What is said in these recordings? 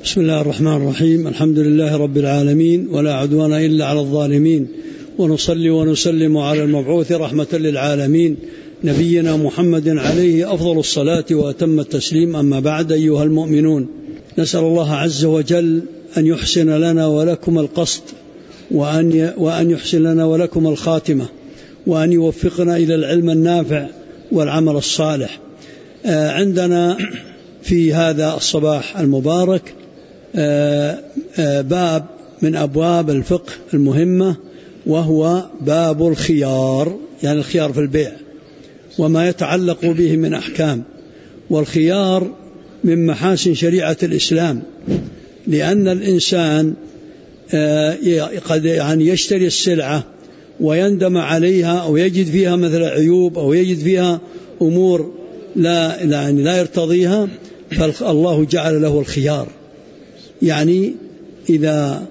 بسم الله الرحمن الرحيم. الحمد لله رب العالمين، ولا عدوان إلا على الظالمين، ونصلي ونسلم على المبعوث رحمة للعالمين نبينا محمد عليه أفضل الصلاة وأتم التسليم. أما بعد، أيها المؤمنون، نسأل الله عز وجل أن يحسن لنا ولكم القصد، وأن يحسن لنا ولكم الخاتمة، وأن يوفقنا إلى العلم النافع والعمل الصالح. عندنا في هذا الصباح المبارك باب من أبواب الفقه المهمة، وهو باب الخيار، يعني الخيار في البيع وما يتعلق به من أحكام. والخيار من محاسن شريعة الإسلام، لأن الإنسان قد يشتري السلعة ويندم عليها، أو يجد فيها مثل عيوب، أو يجد فيها أمور لا يرتضيها، فالله جعل له الخيار. يعني إذا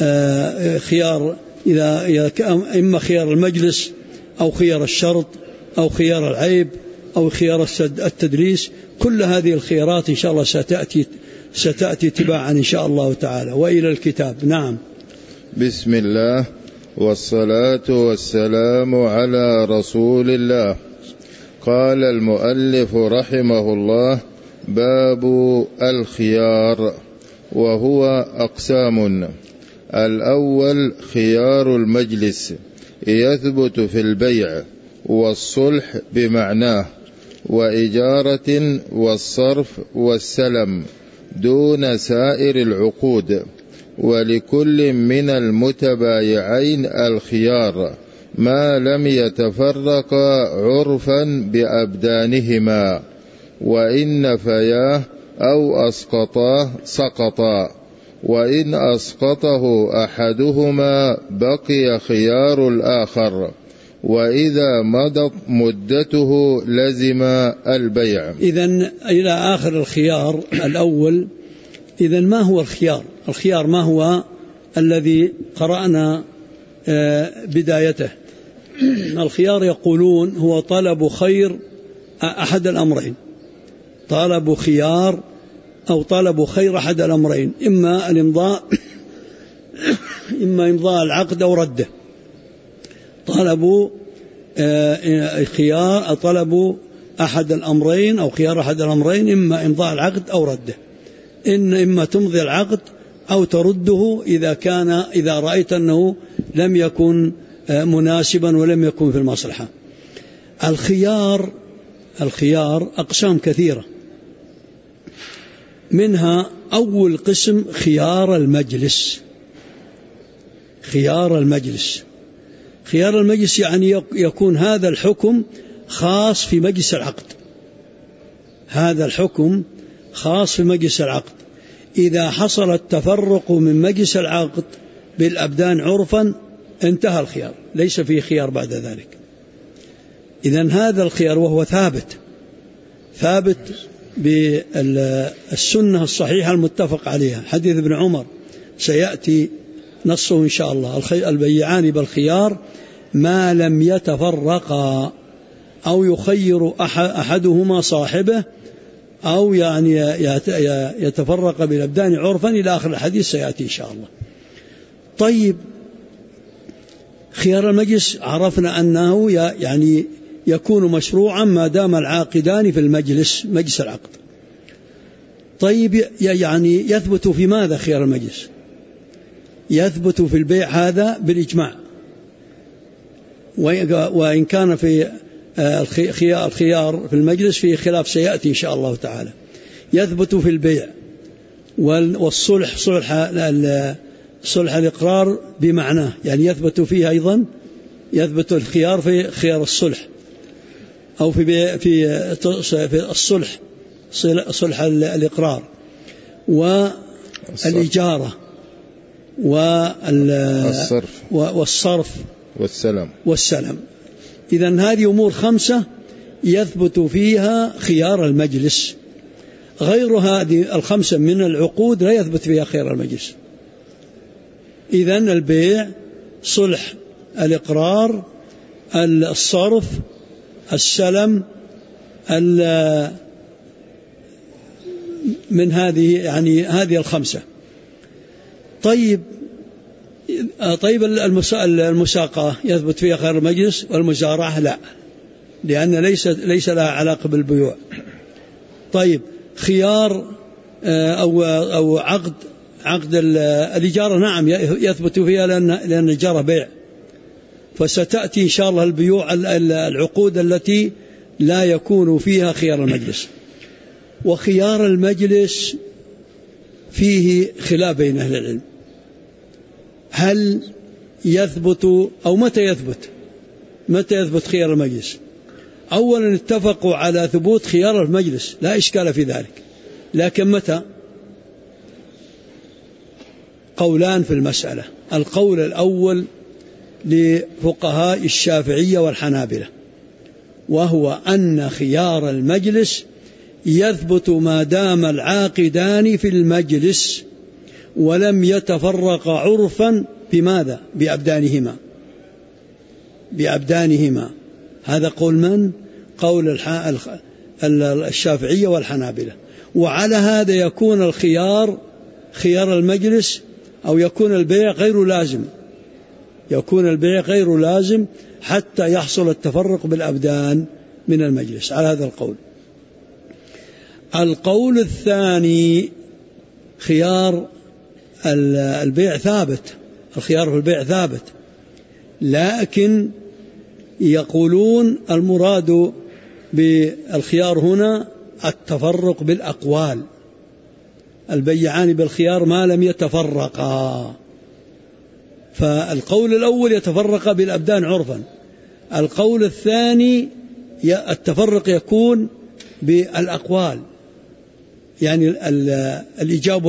إما خيار المجلس، أو خيار الشرط، أو خيار العيب، أو خيار التدليس، كل هذه الخيارات إن شاء الله ستأتي تباعا إن شاء الله تعالى. وإلى الكتاب. نعم. بسم الله، والصلاة والسلام على رسول الله. قال المؤلف رحمه الله: باب الخيار، وهو أقسام. الأول خيار المجلس، يثبت في البيع والصلح بمعناه، وإجارة والصرف والسلم دون سائر العقود. ولكل من المتبايعين الخيار ما لم يتفرقا عرفا بأبدانهما، وإن نفياه أو أسقطاه سقطا، وإن أسقطه أحدهما بقي خيار الآخر، وإذا مضت مدته لزم البيع. إذن إلى آخر الخيار الأول. إذن ما هو الخيار؟ الخيار ما هو الذي قرأنا بدايته؟ الخيار يقولون هو طلب خير أحد الأمرين، طلب خيار أو طلب خير أحد الأمرين، إما الإمضاء إما إمضاء العقد أو رده. طلب خيار، طلب أحد الأمرين أو خيار أحد الأمرين، إما إمضاء العقد أو رده. إما تمضي العقد أو ترده إذا رأيت أنه لم يكن مناسبا ولم يكن في المصلحة. الخيار أقسام كثيرة، منها أول قسم خيار المجلس. خيار المجلس يعني يكون هذا الحكم خاص في مجلس العقد. هذا الحكم خاص في مجلس العقد. إذا حصل التفرق من مجلس العقد بالأبدان عرفا انتهى الخيار، ليس فيه خيار بعد ذلك. إذن هذا الخيار وهو ثابت بالسنة الصحيحة المتفق عليها، حديث ابن عمر سيأتي نصه إن شاء الله: البيعان بالخيار ما لم يتفرقا، أو يخير أحدهما صاحبه، أو يعني يتفرق بالأبدان عرفا، إلى آخر الحديث سيأتي إن شاء الله. طيب، خيار المجلس عرفنا أنه يعني يكون مشروعا ما دام العاقدان في مجلس العقد. طيب، يعني يثبت في ماذا خيار المجلس؟ يثبت في البيع هذا بالإجماع، وإن كان في الخيار في المجلس فيه خلاف سيأتي إن شاء الله تعالى. يثبت في البيع والصلح، صلح الإقرار بمعناه، يعني يثبت فيه أيضا، يثبت الخيار في خيار الصلح، أو في الصلح، صلح الإقرار، والإجارة، والصرف والسلم. إذن هذه أمور 5 يثبت فيها خيار المجلس. غير هذه 5 من العقود لا يثبت فيها خيار المجلس. إذن البيع، صلح الإقرار، الصرف، السلم، من هذه يعني هذه الخمسة. طيب المساقة يثبت فيها خيار المجلس، والمزارعة لا، لأن ليس لها علاقة بالبيوع. طيب خيار أو عقد الإجارة نعم يثبت فيها لأن الإجارة بيع، فستأتي إن شاء الله البيوع العقود التي لا يكون فيها خيار المجلس. وخيار المجلس فيه خلاف بين أهل العلم، هل يثبت أو متى يثبت خيار المجلس؟ أولا اتفقوا على ثبوت خيار المجلس لا إشكال في ذلك، لكن متى؟ قولان في المسألة. القول الأول لفقهاء الشافعية والحنابلة، وهو أن خيار المجلس يثبت ما دام العاقدان في المجلس ولم يتفرق عرفا بماذا؟ بأبدانهما. هذا قول من؟ قول الشافعية والحنابلة. وعلى هذا يكون الخيار خيار المجلس، أو يكون البيع غير لازم حتى يحصل التفرق بالأبدان من المجلس، على هذا القول. القول الثاني خيار البيع ثابت، الخيار في البيع ثابت، لكن يقولون المراد بالخيار هنا التفرق بالأقوال، البيعان بالخيار ما لم يتفرقا. فالقول الأول يتفرق بالأبدان عرفا، القول الثاني التفرق يكون بالأقوال، يعني الإجاب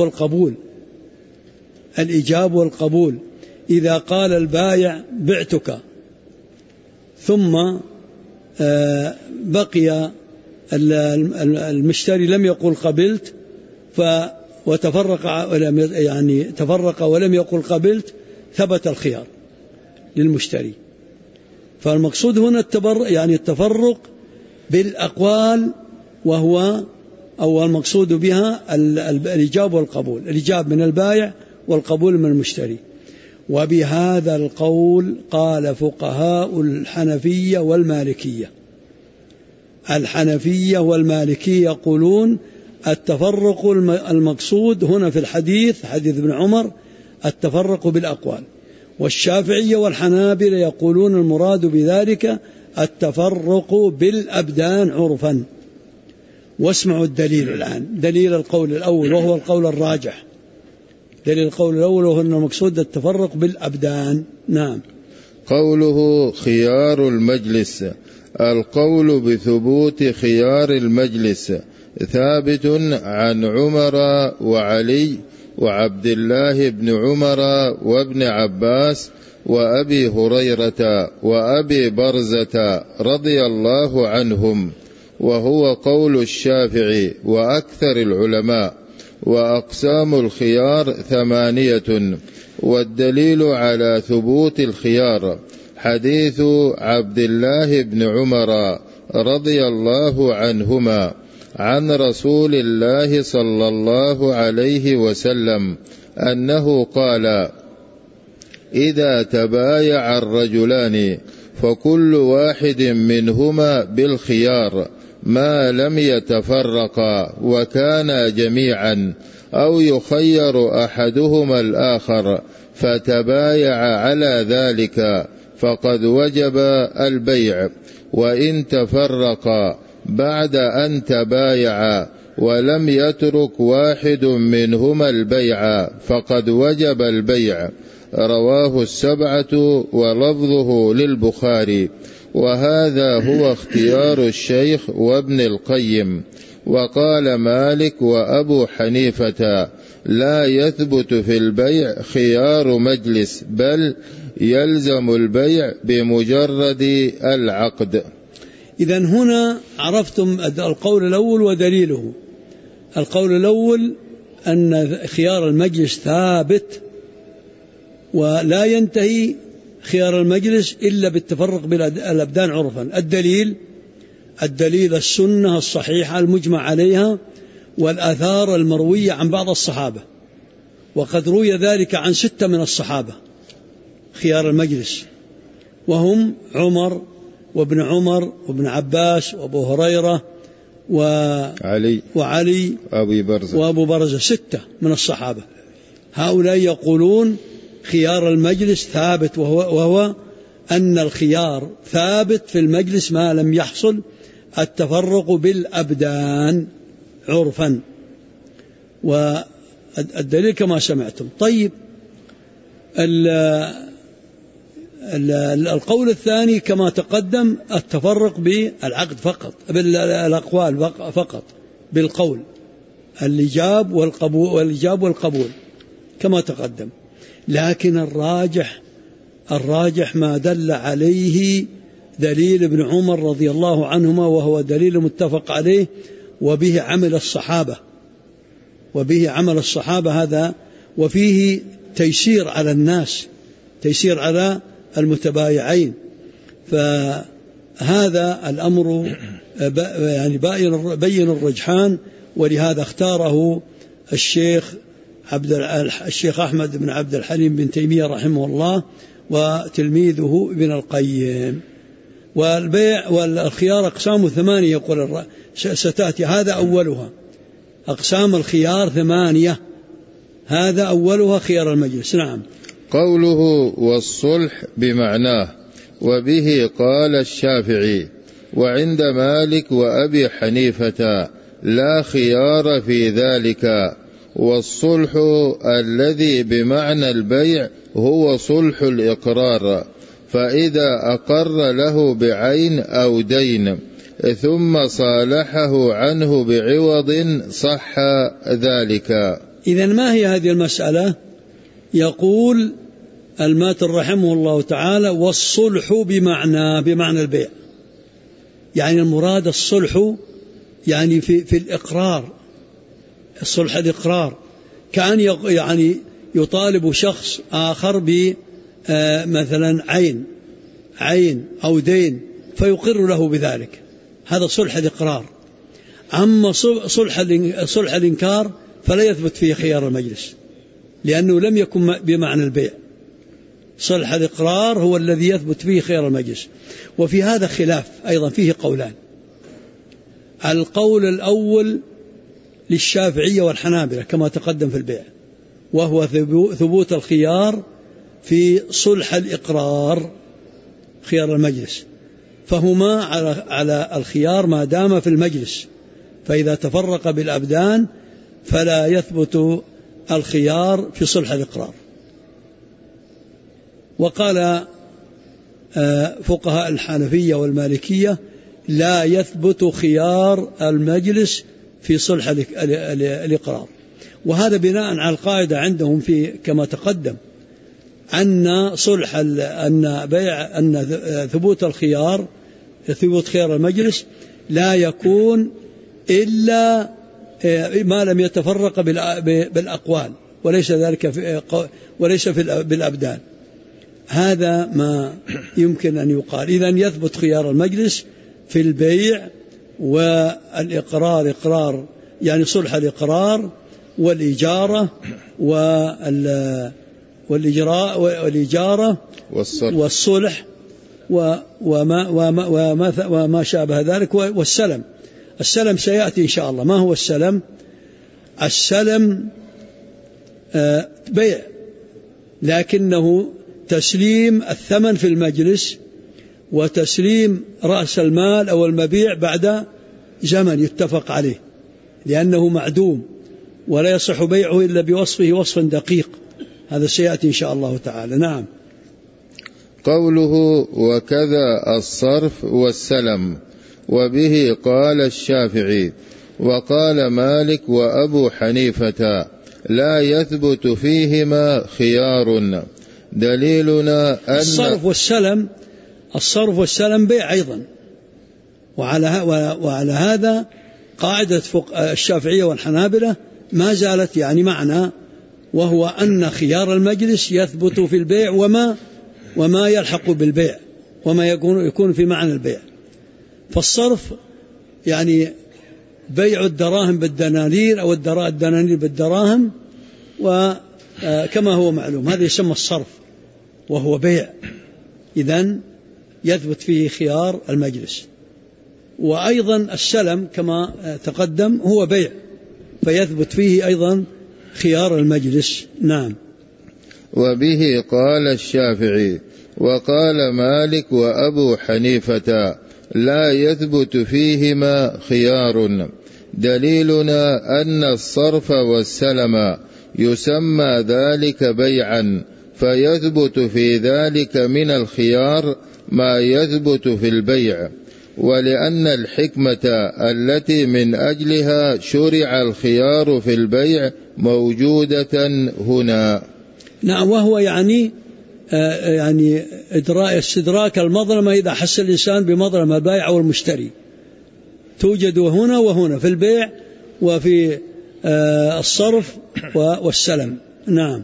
والقبول. إذا قال البائع بعتك ثم بقي المشتري لم يقل قبلت تفرق ولم يقل قبلت، ثبت الخيار للمشتري. فالمقصود هنا التفرق بالأقوال، وهو أو المقصود بها الإجاب والقبول، الإجاب من البائع والقبول من المشتري. وبهذا القول قال فقهاء الحنفية والمالكية يقولون التفرق المقصود هنا في حديث ابن عمر التفرق بالأقوال. والشافعية والحنابلة يقولون المراد بذلك التفرق بالأبدان عرفا. واسمعوا الدليل الآن، دليل القول الأول وهو القول الراجح. دليل القول الأول وهو أن المقصود التفرق بالأبدان. نعم. قوله خيار المجلس، القول بثبوت خيار المجلس ثابت عن عمر وعلي وعبد الله بن عمر وابن عباس وأبي هريرة وأبي برزة رضي الله عنهم، وهو قول الشافعي وأكثر العلماء. وأقسام الخيار 8، والدليل على ثبوت الخيار حديث عبد الله بن عمر رضي الله عنهما عن رسول الله صلى الله عليه وسلم أنه قال: إذا تبايع الرجلان فكل واحد منهما بالخيار ما لم يتفرقا وكانا جميعا، أو يخير أحدهما الآخر فتبايع على ذلك فقد وجب البيع. وإن تفرقا بعد أن تبايعا ولم يترك واحد منهما البيع فقد وجب البيع. رواه 7 ولفظه للبخاري. وهذا هو اختيار الشيخ وابن القيم. وقال مالك وأبو حنيفة: لا يثبت في البيع خيار مجلس، بل يلزم البيع بمجرد العقد. إذن هنا عرفتم القول الأول ودليله. القول الأول أن خيار المجلس ثابت ولا ينتهي خيار المجلس إلا بالتفرق بالأبدان عرفا. الدليل السنة الصحيحة المجمع عليها، والآثار المروية عن بعض الصحابة، وقد روي ذلك عن 6 من الصحابة خيار المجلس، وهم عمر وابن عمر وابن عباس وابو هريرة وعلي وابو برزة 6 من الصحابة. هؤلاء يقولون خيار المجلس ثابت، وهو أن الخيار ثابت في المجلس ما لم يحصل التفرق بالأبدان عرفا، والدليل كما سمعتم. طيب، القول الثاني كما تقدم التفرق بالعقد فقط، بالأقوال فقط، بالقول، الإجاب والقبول كما تقدم. لكن الراجح ما دل عليه دليل ابن عمر رضي الله عنهما، وهو دليل متفق عليه وبه عمل الصحابة هذا، وفيه تيسير على الناس، تيسير على المتبايعين. فهذا الأمر يعني بين الرجحان، ولهذا اختاره الشيخ أحمد بن عبد الحليم بن تيمية رحمه الله وتلميذه ابن القيم. والبيع والخيار أقسام 8 يقول ستأتي، هذا أولها. أقسام الخيار 8، هذا أولها خيار المجلس. نعم. قوله والصلح بمعناه، وبه قال الشافعي وعند مالك وأبي حنيفة لا خيار في ذلك. والصلح الذي بمعنى البيع هو صلح الإقرار، فإذا أقر له بعين أو دين ثم صالحه عنه بعوض صح ذلك. إذن ما هي هذه المسألة؟ يقول الماتر رحمه الله تعالى والصلح بمعنى البيع، يعني المراد الصلح يعني في الإقرار، الصلح الإقرار، كأن يعني يطالب شخص آخر بمثلا عين أو دين فيقر له بذلك، هذا صلح الإقرار. أما صلح الإنكار فلا يثبت فيه خيار المجلس، لأنه لم يكن بمعنى البيع. صلح الإقرار هو الذي يثبت فيه خيار المجلس. وفي هذا خلاف أيضا، فيه قولان. القول الأول للشافعية والحنابلة كما تقدم في البيع، وهو ثبوت الخيار في صلح الإقرار خيار المجلس، فهما على الخيار ما دام في المجلس، فإذا تفرق بالأبدان فلا يثبت الخيار في صلح الإقرار. وقال فقهاء الحنفية والمالكية لا يثبت خيار المجلس في صلح الإقرار، وهذا بناء على القاعدة عندهم في كما تقدم أن ثبوت الخيار، ثبوت خيار المجلس لا يكون إلا ما لم يتفرق بالأقوال، وليس ذلك وليس بالأبدان. هذا ما يمكن أن يقال. إذن يثبت خيار المجلس في البيع والإقرار، إقرار يعني صلح الإقرار والإجارة والإجارة والصلح وما شابه ذلك، والسلم. السلم سيأتي إن شاء الله. ما هو السلم؟ السلم بيع، لكنه تسليم الثمن في المجلس وتسليم رأس المال أو المبيع بعد زمن يتفق عليه، لأنه معدوم ولا يصح بيعه إلا بوصفه وصف دقيق. هذا سيأتي إن شاء الله تعالى. نعم. قوله وكذا الصرف والسلم، وبه قال الشافعي وقال مالك وأبو حنيفة لا يثبت فيهما خيار. دليلنا أن الصرف والسلم بيع أيضا، وعلى هذا قاعدة الشافعية والحنابلة ما زالت يعني معنا، وهو أن خيار المجلس يثبت في البيع وما يلحق بالبيع وما يكون في معنى البيع. فالصرف يعني بيع الدراهم بالدنانير أو الدنانير بالدراهم، وكما هو معلوم هذا يسمى الصرف وهو بيع، إذن يثبت فيه خيار المجلس. وأيضا السلم كما تقدم هو بيع، فيثبت فيه أيضا خيار المجلس. نعم. وبه قال الشافعي وقال مالك وأبو حنيفة لا يثبت فيهما خيار. دليلنا أن الصرف والسلم يسمى ذلك بيعا، فيثبت في ذلك من الخيار ما يثبت في البيع، ولأن الحكمة التي من أجلها شرع الخيار في البيع موجودة هنا. نعم، وهو يعني استدراك المظلمة إذا حس الإنسان بمظلمة البائع أو المشتري، توجد هنا وهنا في البيع وفي الصرف والسلم. نعم.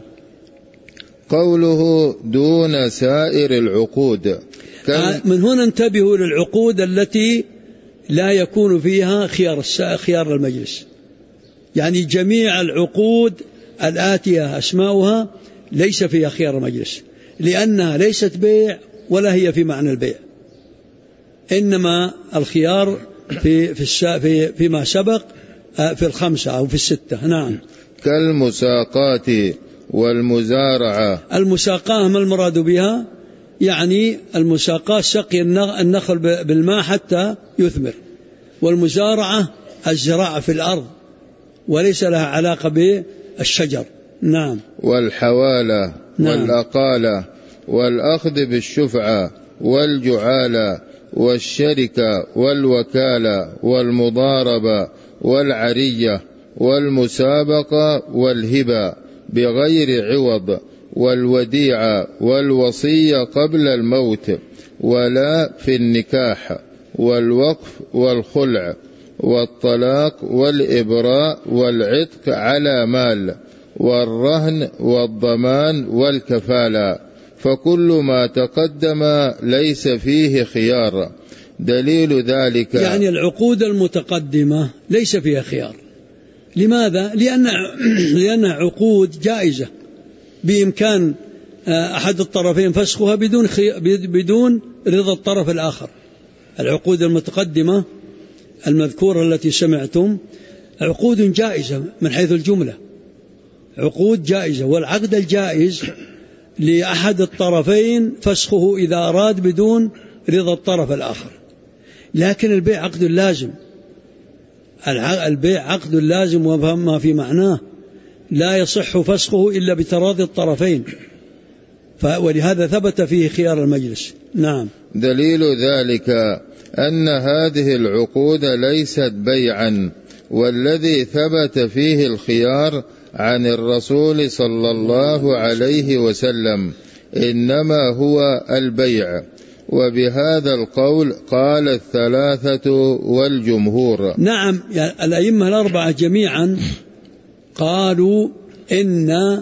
قوله دون سائر العقود، من هنا انتبهوا للعقود التي لا يكون فيها خيار المجلس، يعني جميع العقود الآتية أسماؤها ليس فيها خيار المجلس، لأنها ليست بيع ولا هي في معنى البيع، إنما الخيار فيما سبق في الخمسة أو في الستة. نعم. كالمساقات والمزارعة. المساقاه ما المراد بها؟ يعني المساقاه سقي النخل بالماء حتى يثمر، والمزارعة الزراعة في الأرض وليس لها علاقة بالشجر. نعم. والحوالة. نعم. والأقالة والأخذ بالشفعة والجعالة والشركة والوكالة والمضاربة والعرية والمسابقة والهبة بغير عوض والوديعة والوصية قبل الموت ولا في النكاح والوقف والخلع والطلاق والإبراء والعتق على مال والرهن والضمان والكفالة، فكل ما تقدم ليس فيه خيار. دليل ذلك يعني العقود المتقدمة ليس فيها خيار. لماذا؟ لأنها عقود جائزة بإمكان أحد الطرفين فسخها بدون رضا الطرف الآخر. العقود المتقدمة المذكورة التي سمعتم عقود جائزة من حيث الجملة، عقود جائزة، والعقد الجائز لأحد الطرفين فسخه إذا أراد بدون رضا الطرف الآخر. لكن البيع عقد لازم، البيع عقد لازم وما في معناه لا يصح فسخه إلا بتراضي الطرفين، ولهذا ثبت فيه خيار المجلس. نعم. دليل ذلك أن هذه العقود ليست بيعا، والذي ثبت فيه الخيار عن الرسول صلى الله عليه وسلم إنما هو البيع. وبهذا القول قال الثلاثة والجمهور. نعم، يعني الأئمة الأربعة جميعا قالوا إن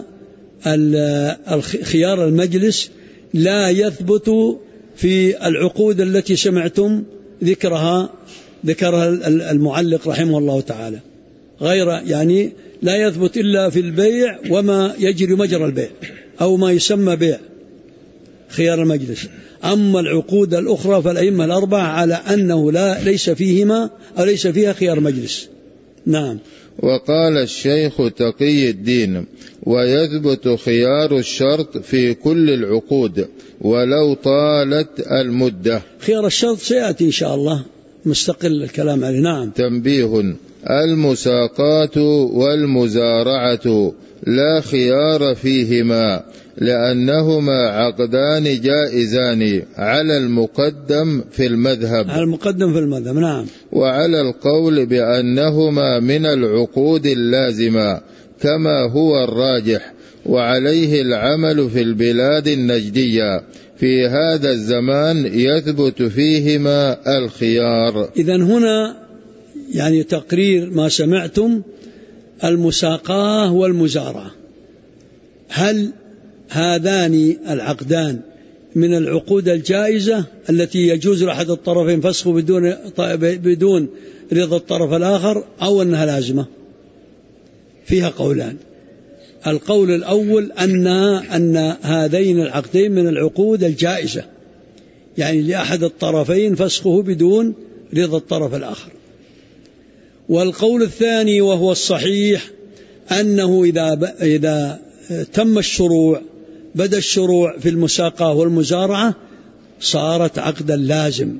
خيار المجلس لا يثبت في العقود التي سمعتم ذكرها المعلق رحمه الله تعالى، غير يعني لا يثبت إلا في البيع وما يجري مجرى البيع أو ما يسمى بيع خيار المجلس. أما العقود الأخرى فالأئمة الأربعة على أنه ليس فيهما أو ليس فيها خيار مجلس. نعم. وقال الشيخ تقي الدين ويثبت خيار الشرط في كل العقود ولو طالت المدة. خيار الشرط سيأتي إن شاء الله مستقل الكلام عليه. نعم. تنبيه: المساقات والمزارعة لا خيار فيهما لأنهما عقدان جائزان على المقدم في المذهب. نعم. وعلى القول بأنهما من العقود اللازمة كما هو الراجح، وعليه العمل في البلاد النجدية في هذا الزمان يثبت فيهما الخيار. إذن هنا يعني تقرير ما سمعتم: المساقاه والمزارعة، هل هذان العقدان من العقود الجائزة التي يجوز لأحد الطرفين فسخه بدون رضا الطرف الآخر، أو أنها لازمة؟ فيها قولان. القول الأول أن هذين العقدين من العقود الجائزة، يعني لأحد الطرفين فسخه بدون رضا الطرف الآخر. والقول الثاني وهو الصحيح أنه إذا تم الشروع، بدأ الشروع في المساقاة والمزارعة، صارت عقدا لازم،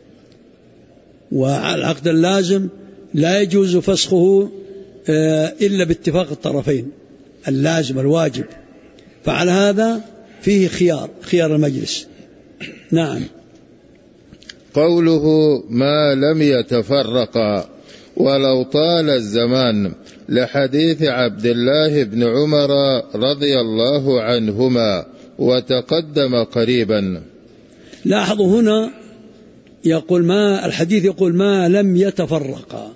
والعقد اللازم لا يجوز فسخه إلا باتفاق الطرفين، اللازم الواجب. فعلى هذا فيه خيار المجلس. نعم. قوله ما لم يتفرقا ولو طال الزمان، لحديث عبد الله بن عمر رضي الله عنهما وتقدم قريبا. لاحظوا هنا يقول الحديث يقول ما لم يتفرقا،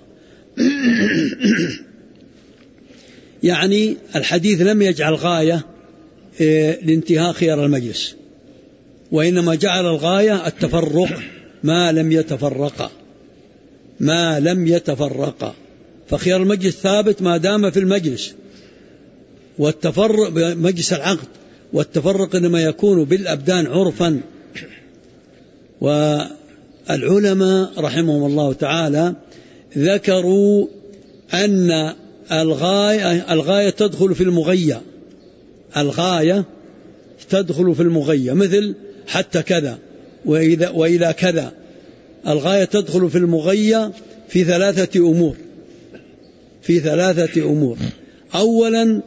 يعني الحديث لم يجعل غاية لانتهاء خيار المجلس، وإنما جعل الغاية التفرق، ما لم يتفرقا، ما لم يتفرقا. فخيار المجلس ثابت ما دام في المجلس، والتفرق بمجلس العقد، والتفرق إنما يكون بالأبدان عرفا. والعلماء رحمهم الله تعالى ذكروا أن الغاية تدخل في المغية، الغاية تدخل في المغية، مثل حتى كذا وإلى كذا. الغاية تدخل في المغية في ثلاثة أمور. أولا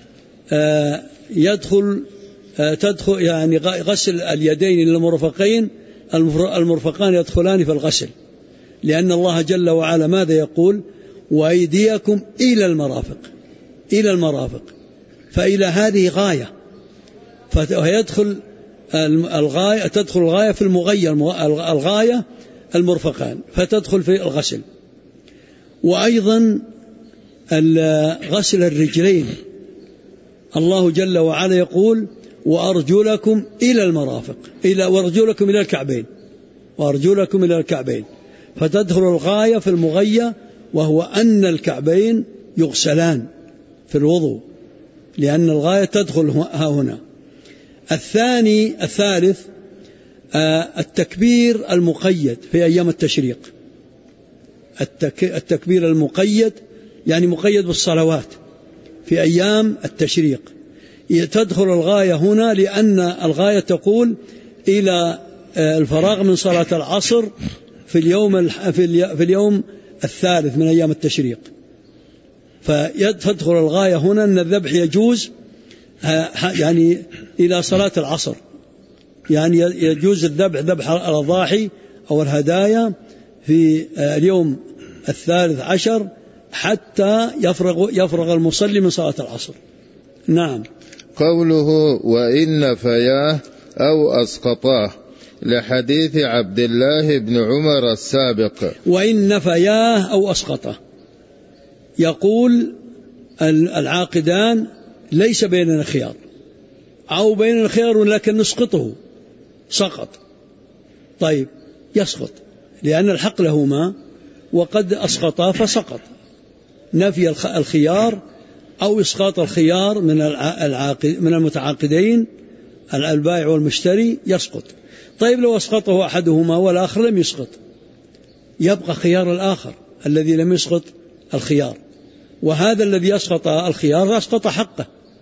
تدخل يعني غسل اليدين المرفقان يدخلان في الغسل، لأن الله جل وعلا ماذا يقول؟ وأيديكم إلى المرافق. فإلى هذه غاية، فيدخل الغاية، تدخل الغاية في المغية، الغاية المرفقان، فتدخل في الغسل. وأيضا غسل الرجلين، الله جل وعلا يقول وأرجلكم إلى المرافق، وأرجلكم إلى الكعبين، فتدخل الغاية في المغية، وهو أن الكعبين يغسلان في الوضوء، لأن الغاية تدخل هنا. الثالث التكبير المقيد في أيام التشريق، التكبير المقيد يعني مقيد بالصلوات في أيام التشريق، تدخل الغاية هنا، لأن الغاية تقول إلى الفراغ من صلاة العصر في اليوم الثالث من أيام التشريق. فتدخل الغاية هنا أن الذبح يجوز يعني إلى صلاة العصر، يعني يجوز ذبح الأضاحي أو الهدايا في اليوم الثالث عشر حتى يفرغ المصلي من صلاة العصر. نعم. قوله وإن فياه أو أسقطاه، لحديث عبد الله بن عمر السابق. وإن فياه أو أسقطه، يقول العاقدان ليس بيننا خيار، أو بيننا خيار لكن نسقطه، سقط. طيب يسقط، لأن الحق لهما، وقد أسقطا فسقط. نفي الخيار أو إسقاط الخيار من المتعاقدين البائع والمشتري يسقط. طيب لو أسقطه أحدهما والآخر لم يسقط، يبقى خيار الآخر الذي لم يسقط الخيار، وهذا الذي يسقط الخيار أسقط حقه،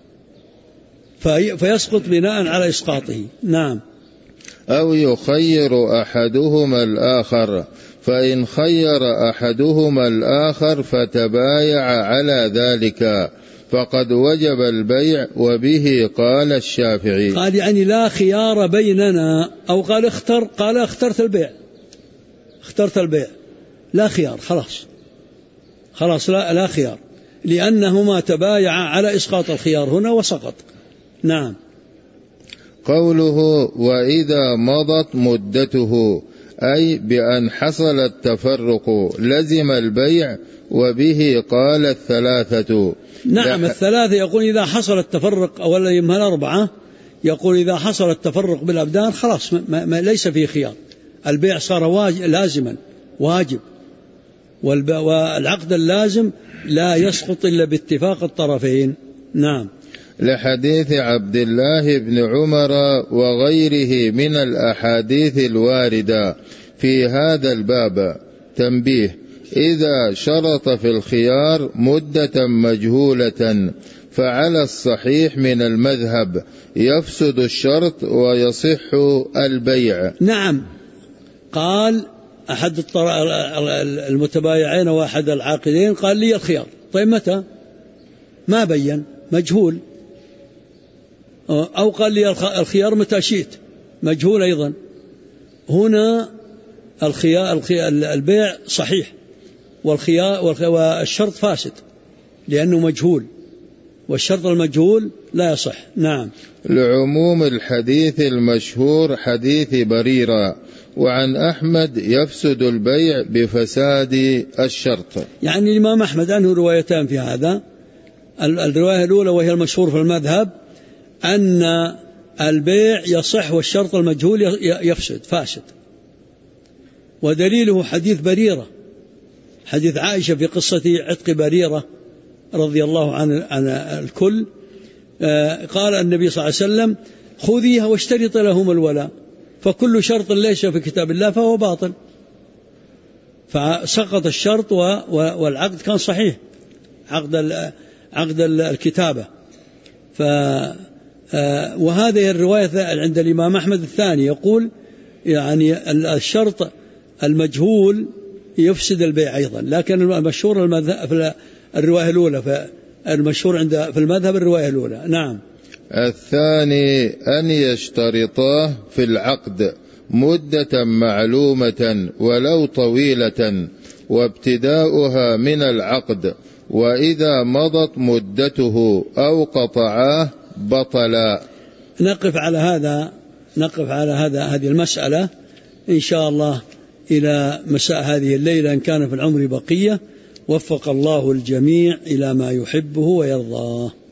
فيسقط بناء على إسقاطه. نعم. أو يخير أحدهما الآخر، فإن خير أحدهما الآخر فتبايع على ذلك فقد وجب البيع، وبه قال الشافعي. قال يعني لا خيار بيننا، أو قال اخترت البيع، لا خيار، خلاص لا خيار، لأنهما تبايعا على إسقاط الخيار هنا وسقط. نعم. قوله وإذا مضت مدته، أي بأن حصل التفرق لزم البيع، وبه قال الثلاثة. نعم الثلاثة، يقول إذا حصل التفرق أو الأيام الأربعة، يقول إذا حصل التفرق بالأبدان خلاص ما ليس فيه خيار، البيع صار لازما واجب، والعقد اللازم لا يسقط إلا باتفاق الطرفين. نعم. لحديث عبد الله بن عمر وغيره من الأحاديث الواردة في هذا الباب تنبيه: إذا شرط في الخيار مدة مجهولة فعلى الصحيح من المذهب يفسد الشرط ويصح البيع. نعم. قال أحد المتبايعين وأحد العاقدين قال لي الخيار، طيب متى؟ ما بين، مجهول. أو قال لي الخيار متى شئت، مجهول أيضا. هنا البيع صحيح والشرط فاسد لأنه مجهول، والشرط المجهول لا يصح. نعم. لعموم الحديث المشهور حديث بريرة، وعن أحمد يفسد البيع بفساد الشرط. يعني الإمام أحمد عنه روايتان في هذا. الرواية الأولى وهي المشهور في المذهب أن البيع يصح والشرط المجهول يفسد فاسد، ودليله حديث بريرة، حديث عائشة في قصة عتق بريرة رضي الله عن الكل. قال النبي صلى الله عليه وسلم: خذيها واشترط لهم الولاء، فكل شرط ليس في كتاب الله فهو باطل. فسقط الشرط والعقد كان صحيح، عقد الكتابة. وهذه الرواية عند الإمام أحمد الثاني يقول يعني الشرط المجهول يفسد البيع أيضا، لكن المشهور في الرواية الأولى، المشهور في المذهب الرواية الأولى. نعم. الثاني أن يشترطاه في العقد مدة معلومة ولو طويلة، وابتداؤها من العقد، وإذا مضت مدته أو قطعاه بطلا. نقف على هذه المسألة إن شاء الله إلى مساء هذه الليلة إن كان في العمر بقية. وفق الله الجميع إلى ما يحبه ويرضاه.